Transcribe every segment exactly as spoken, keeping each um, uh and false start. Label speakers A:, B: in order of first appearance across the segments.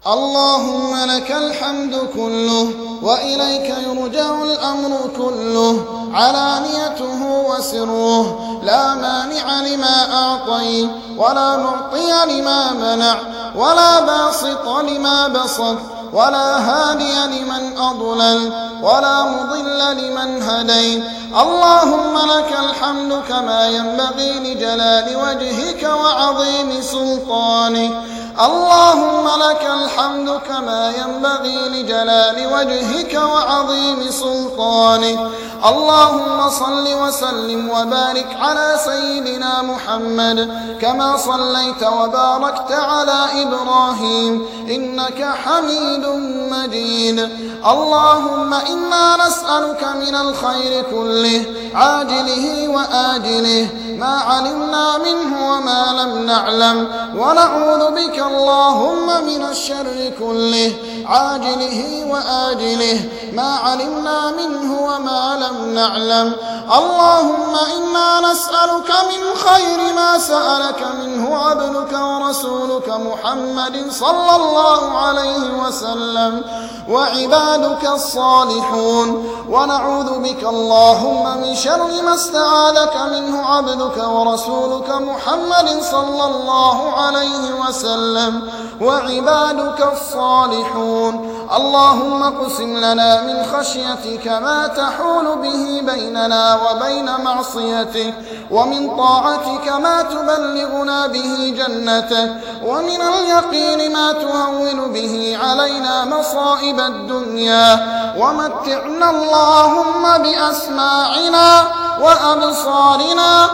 A: اللهم لك الحمد كله وإليك يرجع الأمر كله، علانيته وسره، لا مانع لما أعطيت ولا معطي لما منع ولا باسط لما بسط ولا هادي لمن أضلل ولا مضل لمن هديت. اللهم لك الحمد كما ينبغي لجلال وجهك وعظيم سلطانك. اللهم لك الحمد كما ينبغي لجلال وجهك وعظيم سلطانك. اللهم صل وسلم وبارك على سيدنا محمد كما صليت وباركت على إبراهيم إنك حميد مجيد. اللهم إنا نسألك من الخير كله عاجله وآجله ما علمنا منه وما لم نعلم، ونعوذ بك اللهم من الشر كله عاجله وآجله ما علمنا منه وما لم نعلم. اللهم إنا نسألك من خير ما سألك منه عبدك ورسولك محمد صلى الله عليه وسلم وعبادك الصالحون، ونعوذ بك اللهم من شر ما استعاذك منه عبدك ورسولك محمد صلى الله عليه وسلم وعبادك الصالحون. اللهم اقسم لنا من خشيتك ما تحول به بيننا وبين معصيتك، ومن طاعتك ما تبلغنا به جنتك، ومن اليقين ما تهون به علينا مصائب الدنيا، ومتعنا اللهم بأسماعنا وأبصارنا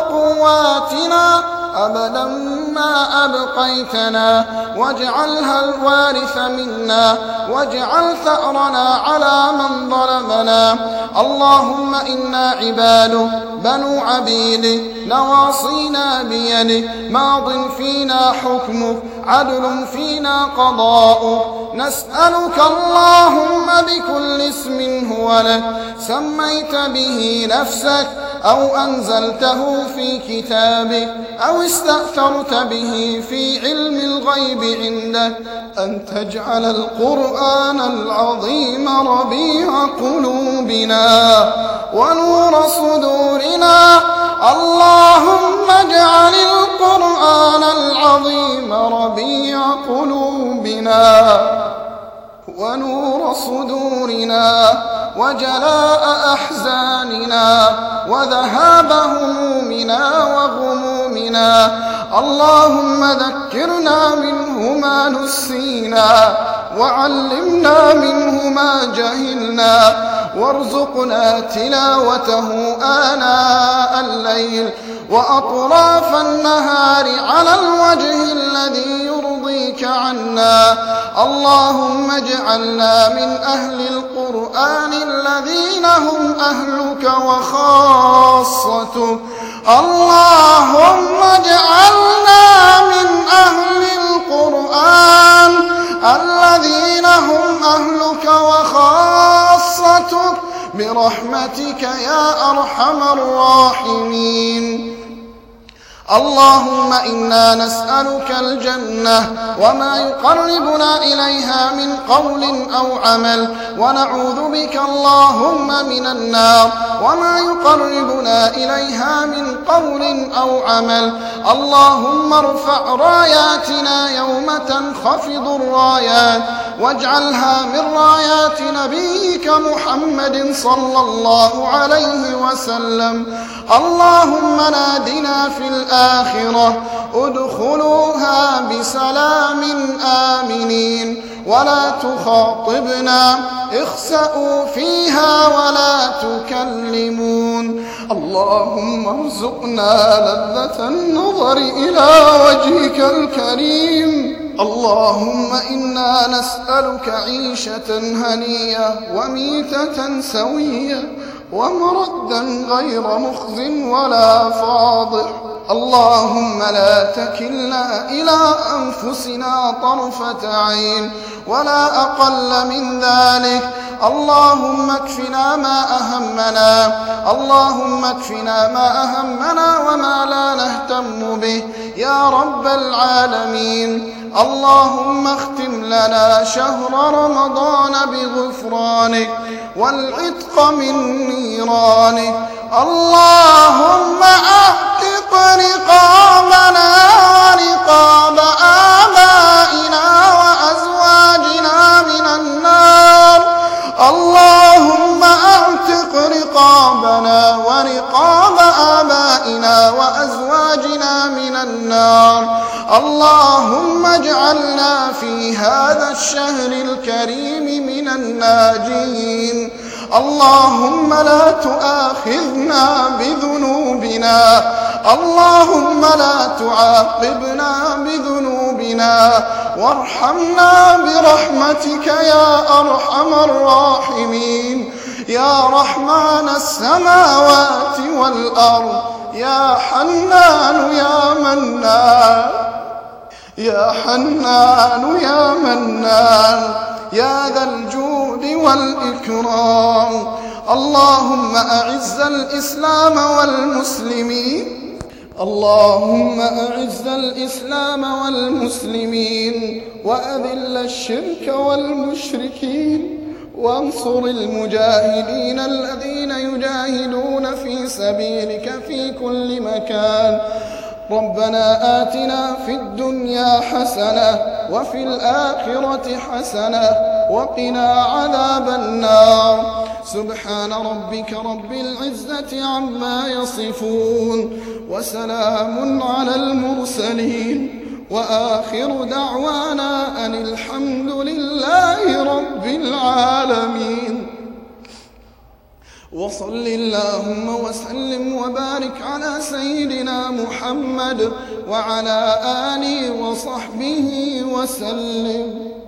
A: وقواتنا أبدا ما أبقيتنا، واجعلها الوارث منا، واجعل ثأرنا على من ظلمنا. اللهم إنا عبادك بنو عبيدك نواصينا بيدك ماض فينا حكمك عدل فينا قضاؤك، نسألك اللهم بكل اسم هو لك سميت به نفسك أو أنزلته في كتابك أو استأثرت به في علم الغيب عندك أن تجعل القرآن العظيم ربيع قلوبنا ونور صدورنا. اللهم اجعل القرآن العظيم ربيع قلوبنا ونور صدورنا وجلاء أحزاننا وذهاب همومنا وغمومنا. اللهم ذكرنا منه ما نسينا وعلمنا منه ما جهلنا، وارزقنا تلاوته آناء الليل وأطراف النهار على الوجه الذي يرضيك عنا. اللهم اجعلنا من أهل القرآن الذين هم أهلك وخاصتك. اللهم اجعلنا من أهل القرآن الذين هم أهلك وخاصتك برحمتك يا أرحم الراحمين. اللهم إنا نسألك الجنة وما يقربنا إليها من قول أو عمل، ونعوذ بك اللهم من النار وما يقربنا إليها من قول أو عمل. اللهم ارفع راياتنا يوم تنخفض الرايات واجعلها من رايات نبيك محمد صلى الله عليه وسلم. اللهم نادنا في الآخرة ادخلوها بسلام آمنين ولا تخاطبنا اخسأوا فيها ولا تكلمون. اللهم ارزقنا لذة النظر إلى وجهك الكريم. اللهم إنا نسألك عيشة هنية وميتة سوية ومردا غير مخز ولا فاضح. اللهم لا تكلنا إلى أنفسنا طرفة عين ولا أقل من ذلك. اللهم اكفنا ما أهمنا، اللهم اكفنا ما أهمنا وما لا نهتم به يا رب العالمين. اللهم اختم لنا شهر رمضان بغفرانك والعتق من نيرانك. اللهم اعتق رقابنا ورقاب آبائنا وأزواجنا من النار. اللهم اعتق رقابنا ورقاب آبائنا وأزواجنا من النار. اللهم اجعلنا في هذا الشهر الكريم من الناجين. اللهم لا تؤاخذنا بذنوبنا، اللهم لا تعاقبنا بذنوبنا، وارحمنا برحمتك يا أرحم الراحمين. يا رحمن السماوات والأرض، يا حنان يا منان، يا حنان يا منان، يا ذا الجود والإكرام. اللهم أعز الإسلام والمسلمين، اللهم أعز الإسلام والمسلمين وأذل الشرك والمشركين، وانصر المجاهدين الذين يجاهدون في سبيلك في كل مكان. ربنا آتنا في الدنيا حسنة وفي الآخرة حسنة وقنا عذاب النار. سبحان ربك رب العزة عما يصفون، وسلام على المرسلين، وآخر دعوانا أن الحمد لله رب العالمين. وصل اللهم وسلم وبارك على سيدنا محمد وعلى آله وصحبه وسلم.